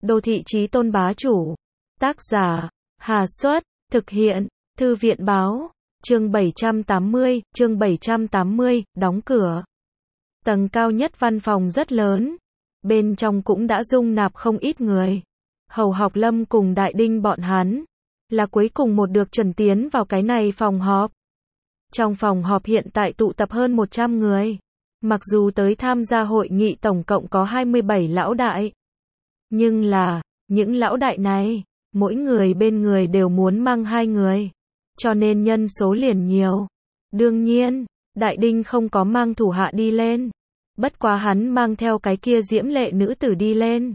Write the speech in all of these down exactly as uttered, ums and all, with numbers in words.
Đô thị chí tôn bá chủ. Tác giả, Hà Xuất, thực hiện, Thư viện báo, chương bảy trăm tám mươi, chương bảy trăm tám mươi, đóng cửa. Tầng cao nhất văn phòng rất lớn, bên trong cũng đã dung nạp không ít người. Hầu Học Lâm cùng Đại Đinh bọn hắn, là cuối cùng một được chuẩn tiến vào cái này phòng họp. Trong phòng họp hiện tại tụ tập hơn một trăm người. Mặc dù tới tham gia hội nghị tổng cộng có hai mươi bảy lão đại. Nhưng là, những lão đại này, mỗi người bên người đều muốn mang hai người. Cho nên nhân số liền nhiều. Đương nhiên, Đại Đinh không có mang thủ hạ đi lên. Bất quá hắn mang theo cái kia diễm lệ nữ tử đi lên.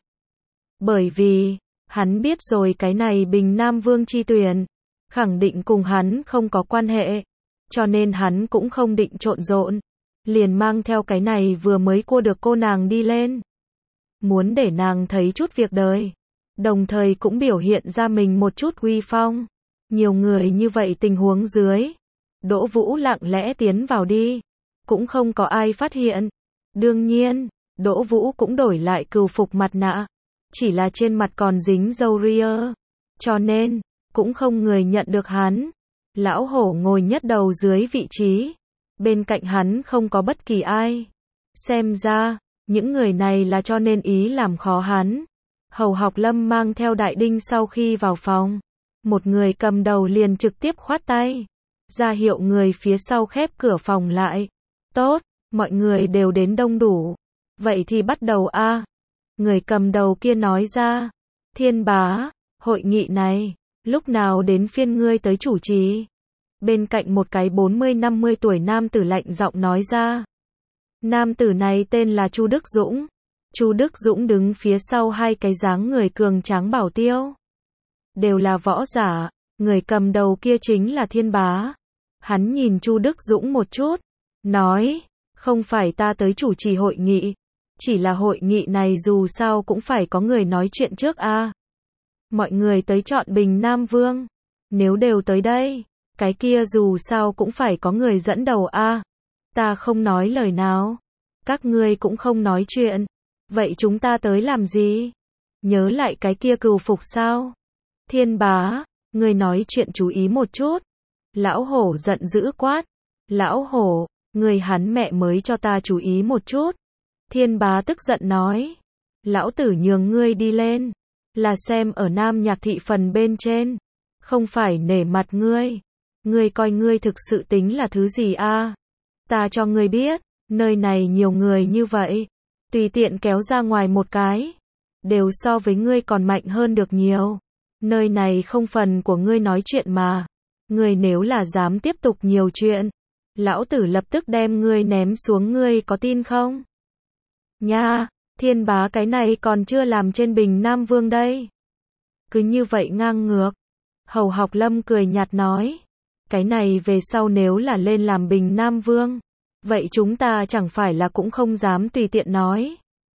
Bởi vì, hắn biết rồi cái này Bình Nam Vương chi tuyển, khẳng định cùng hắn không có quan hệ. Cho nên hắn cũng không định trộn rộn. Liền mang theo cái này vừa mới cua được cô nàng đi lên. Muốn để nàng thấy chút việc đời. Đồng thời cũng biểu hiện ra mình một chút uy phong. Nhiều người như vậy tình huống dưới. Đỗ Vũ lặng lẽ tiến vào đi. Cũng không có ai phát hiện. Đương nhiên, Đỗ Vũ cũng đổi lại cừu phục mặt nạ. Chỉ là trên mặt còn dính râu ria. Cho nên, cũng không người nhận được hắn. Lão hổ ngồi nhất đầu dưới vị trí. Bên cạnh hắn không có bất kỳ ai. Xem ra, những người này là cho nên ý làm khó hắn. Hầu Học Lâm mang theo Đại Đinh sau khi vào phòng. Một người cầm đầu liền trực tiếp khoát tay. Ra hiệu người phía sau khép cửa phòng lại. Tốt, mọi người đều đến đông đủ. Vậy thì bắt đầu a. Người cầm đầu kia nói ra. Thiên bá, hội nghị này, lúc nào đến phiên ngươi tới chủ trì? Bên cạnh một cái bốn mươi năm mươi tuổi nam tử lạnh giọng nói ra. Nam tử này tên là Chu Đức Dũng. Chu Đức Dũng đứng phía sau hai cái dáng người cường tráng bảo tiêu. Đều là võ giả, người cầm đầu kia chính là Thiên bá. Hắn nhìn Chu Đức Dũng một chút, nói, không phải ta tới chủ trì hội nghị, chỉ là hội nghị này dù sao cũng phải có người nói chuyện trước a. Mọi người tới chọn Bình Nam Vương, nếu đều tới đây, cái kia dù sao cũng phải có người dẫn đầu a. Ta không nói lời nào, các ngươi cũng không nói chuyện, vậy chúng ta tới làm gì? Nhớ lại cái kia cừu phục sao? Thiên bá, ngươi nói chuyện chú ý một chút. Lão hổ giận dữ quát. Lão hổ, ngươi hắn mẹ mới cho ta chú ý một chút. Thiên bá tức giận nói. Lão tử nhường ngươi đi lên, là xem ở Nam Nhạc thị phần bên trên, không phải nể mặt ngươi. Ngươi coi ngươi thực sự tính là thứ gì a? Ta cho ngươi biết, nơi này nhiều người như vậy, tùy tiện kéo ra ngoài một cái, đều so với ngươi còn mạnh hơn được nhiều. Nơi này không phần của ngươi nói chuyện mà. Ngươi nếu là dám tiếp tục nhiều chuyện, lão tử lập tức đem ngươi ném xuống, ngươi có tin không? Nha, Thiên bá cái này còn chưa làm trên Bình Nam Vương đây. Cứ như vậy ngang ngược. Hầu Học Lâm cười nhạt nói. Cái này về sau nếu là lên làm Bình Nam Vương, vậy chúng ta chẳng phải là cũng không dám tùy tiện nói.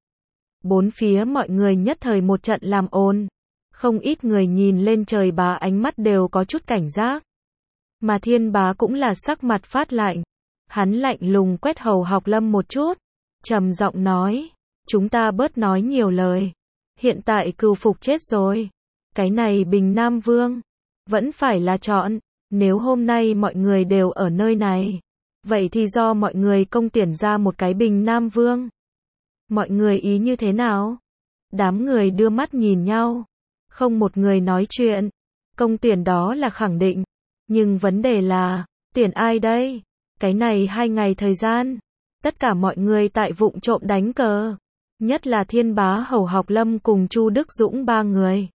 Bốn phía mọi người nhất thời một trận làm ồn. Không ít người nhìn lên trời bá ánh mắt đều có chút cảnh giác. Mà Thiên bá cũng là sắc mặt phát lạnh. Hắn lạnh lùng quét Hầu Học Lâm một chút. Trầm giọng nói. Chúng ta bớt nói nhiều lời. Hiện tại cừu phục chết rồi. Cái này Bình Nam Vương, vẫn phải là chọn. Nếu hôm nay mọi người đều ở nơi này, vậy thì do mọi người công tuyển ra một cái Bình Nam Vương. Mọi người ý như thế nào? Đám người đưa mắt nhìn nhau. Không một người nói chuyện. Công tuyển đó là khẳng định. Nhưng vấn đề là, tuyển ai đây? Cái này hai ngày thời gian, tất cả mọi người tại vụng trộm đánh cờ. Nhất là Thiên bá, Hầu Học Lâm cùng Chu Đức Dũng ba người.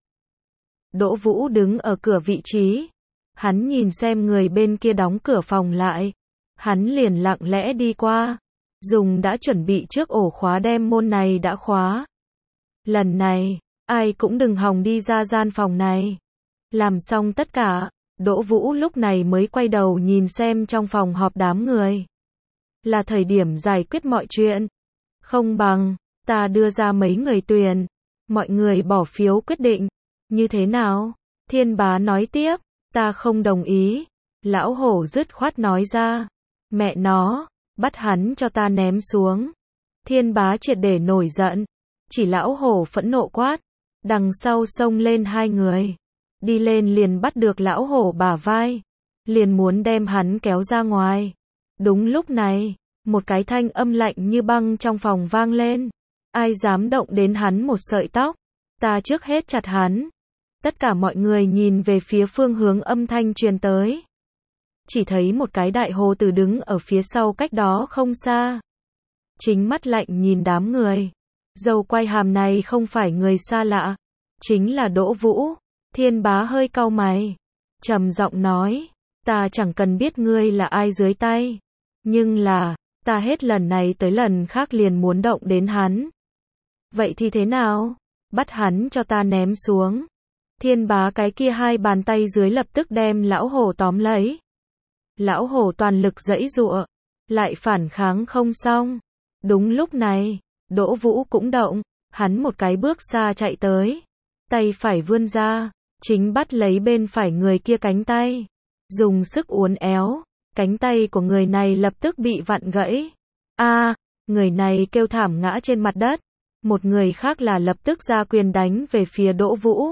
Đỗ Vũ đứng ở cửa vị trí. Hắn nhìn xem người bên kia đóng cửa phòng lại. Hắn liền lặng lẽ đi qua. Dùng đã chuẩn bị trước ổ khóa đem môn này đã khóa. Lần này, ai cũng đừng hòng đi ra gian phòng này. Làm xong tất cả, Đỗ Vũ lúc này mới quay đầu nhìn xem trong phòng họp đám người. Là thời điểm giải quyết mọi chuyện. Không bằng, ta đưa ra mấy người tuyển. Mọi người bỏ phiếu quyết định. Như thế nào? Thiên bá nói tiếp. Ta không đồng ý. Lão hổ dứt khoát nói ra. Mẹ nó, bắt hắn cho ta ném xuống. Thiên bá triệt để nổi giận. Chỉ lão hổ phẫn nộ quát. Đằng sau xông lên hai người. Đi lên liền bắt được lão hổ bả vai. Liền muốn đem hắn kéo ra ngoài. Đúng lúc này, một cái thanh âm lạnh như băng trong phòng vang lên. Ai dám động đến hắn một sợi tóc, ta trước hết chặt hắn. Tất cả mọi người nhìn về phía phương hướng âm thanh truyền tới. Chỉ thấy một cái đại hồ tử đứng ở phía sau cách đó không xa. Chính mắt lạnh nhìn đám người. Dâu quay hàm này không phải người xa lạ. Chính là Đỗ Vũ. Thiên Bá hơi cau mày. Trầm giọng nói. Ta chẳng cần biết ngươi là ai dưới tay. Nhưng là, ta hết lần này tới lần khác liền muốn động đến hắn. Vậy thì thế nào? Bắt hắn cho ta ném xuống. Thiên Bá cái kia hai bàn tay dưới lập tức đem lão hổ tóm lấy. Lão hổ toàn lực giãy giụa, lại phản kháng không xong. Đúng lúc này, Đỗ Vũ cũng động, hắn một cái bước xa chạy tới, tay phải vươn ra, chính bắt lấy bên phải người kia cánh tay, dùng sức uốn éo, cánh tay của người này lập tức bị vặn gãy. A, người này kêu thảm ngã trên mặt đất, một người khác là lập tức ra quyền đánh về phía Đỗ Vũ.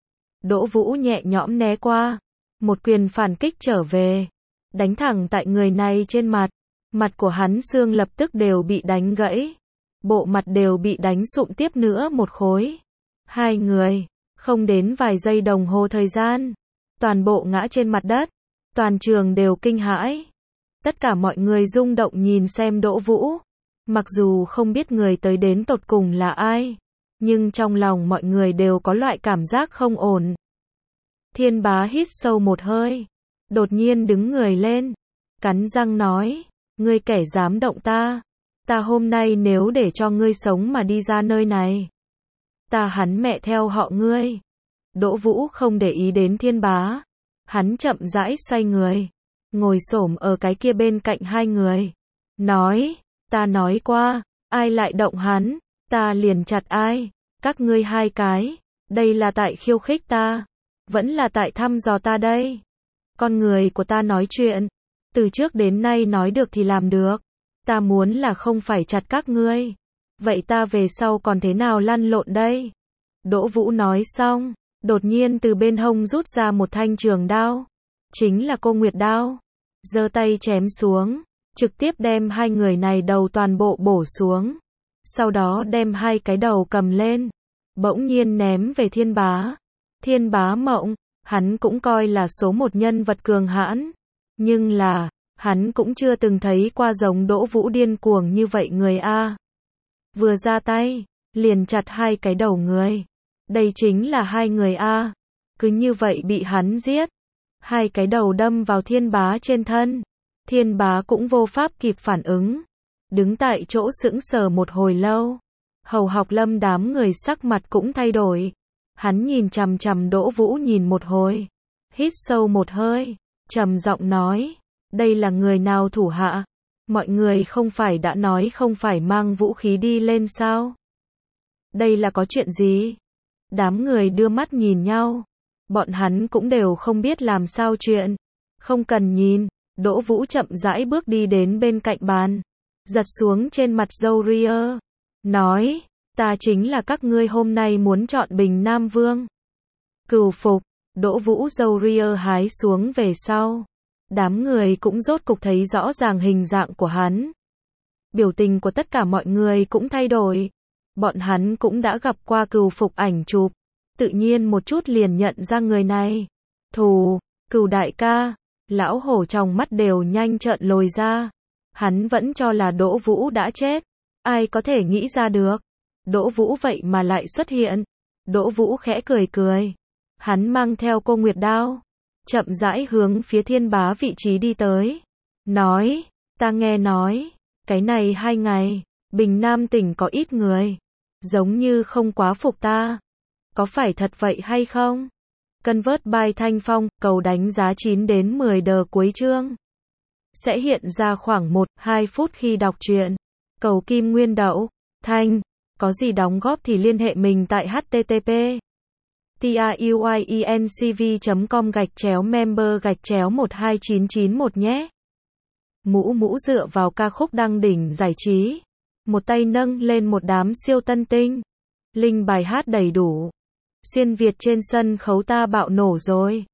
Đỗ Vũ nhẹ nhõm né qua, một quyền phản kích trở về, đánh thẳng tại người này trên mặt, mặt của hắn xương lập tức đều bị đánh gãy, bộ mặt đều bị đánh sụm tiếp nữa một khối. Hai người, không đến vài giây đồng hồ thời gian, toàn bộ ngã trên mặt đất, toàn trường đều kinh hãi. Tất cả mọi người rung động nhìn xem Đỗ Vũ, mặc dù không biết người tới đến tột cùng là ai, nhưng trong lòng mọi người đều có loại cảm giác không ổn. Thiên Bá hít sâu một hơi, đột nhiên đứng người lên, cắn răng nói, ngươi kẻ dám động ta, ta hôm nay nếu để cho ngươi sống mà đi ra nơi này, ta hắn mẹ theo họ ngươi. Đỗ Vũ không để ý đến Thiên Bá, hắn chậm rãi xoay người, ngồi xổm ở cái kia bên cạnh hai người, nói, ta nói qua, ai lại động hắn, ta liền chặt ai, các ngươi hai cái, đây là tại khiêu khích ta, vẫn là tại thăm dò ta đây. Con người của ta nói chuyện, từ trước đến nay nói được thì làm được, ta muốn là không phải chặt các ngươi, vậy ta về sau còn thế nào lăn lộn đây? Đỗ Vũ nói xong, đột nhiên từ bên hông rút ra một thanh trường đao, chính là Cô Nguyệt đao, giơ tay chém xuống, trực tiếp đem hai người này đầu toàn bộ bổ xuống, sau đó đem hai cái đầu cầm lên, bỗng nhiên ném về Thiên Bá. Thiên Bá mộng, hắn cũng coi là số một nhân vật cường hãn, nhưng là, hắn cũng chưa từng thấy qua giống Đỗ Vũ điên cuồng như vậy người a. Vừa ra tay, liền chặt hai cái đầu người. Đây chính là hai người a. Cứ như vậy bị hắn giết. Hai cái đầu đâm vào Thiên Bá trên thân. Thiên Bá cũng vô pháp kịp phản ứng. Đứng tại chỗ sững sờ một hồi lâu. Hầu Học Lâm đám người sắc mặt cũng thay đổi. Hắn nhìn chằm chằm Đỗ Vũ nhìn một hồi. Hít sâu một hơi. Trầm giọng nói. Đây là người nào thủ hạ? Mọi người không phải đã nói không phải mang vũ khí đi lên sao? Đây là có chuyện gì? Đám người đưa mắt nhìn nhau. Bọn hắn cũng đều không biết làm sao chuyện. Không cần nhìn. Đỗ Vũ chậm rãi bước đi đến bên cạnh bàn. Giật xuống trên mặt râu ria. Nói. Ta chính là các ngươi hôm nay muốn chọn Bình Nam Vương. Cừu phục. Đỗ Vũ râu ria hái xuống về sau. Đám người cũng rốt cục thấy rõ ràng hình dạng của hắn. Biểu tình của tất cả mọi người cũng thay đổi. Bọn hắn cũng đã gặp qua Cừu phục ảnh chụp. Tự nhiên một chút liền nhận ra người này. Thù, Cừu đại ca. Lão hổ trong mắt đều nhanh trợn lồi ra. Hắn vẫn cho là Đỗ Vũ đã chết. Ai có thể nghĩ ra được. Đỗ Vũ vậy mà lại xuất hiện. Đỗ Vũ khẽ cười cười. Hắn mang theo Cô Nguyệt đao. Chậm rãi hướng phía Thiên Bá vị trí đi tới. Nói, ta nghe nói, cái này hai ngày, Bình Nam tỉnh có ít người. Giống như không quá phục ta. Có phải thật vậy hay không? Convert by Thanh Phong, cầu đánh giá chín đến mười đờ cuối chương. Sẽ hiện ra khoảng một đến hai phút khi đọc truyện. Cầu Kim Nguyên Đậu, Thanh. Có gì đóng góp thì liên hệ mình tại h t t p truyencv chấm com gạch chéo member gạch chéo một hai chín chín một nhé. Mũ mũ dựa vào ca khúc đăng đỉnh giải trí. Một tay nâng lên một đám siêu tân tinh. Link bài hát đầy đủ. Xuyên Việt trên sân khấu ta bạo nổ rồi.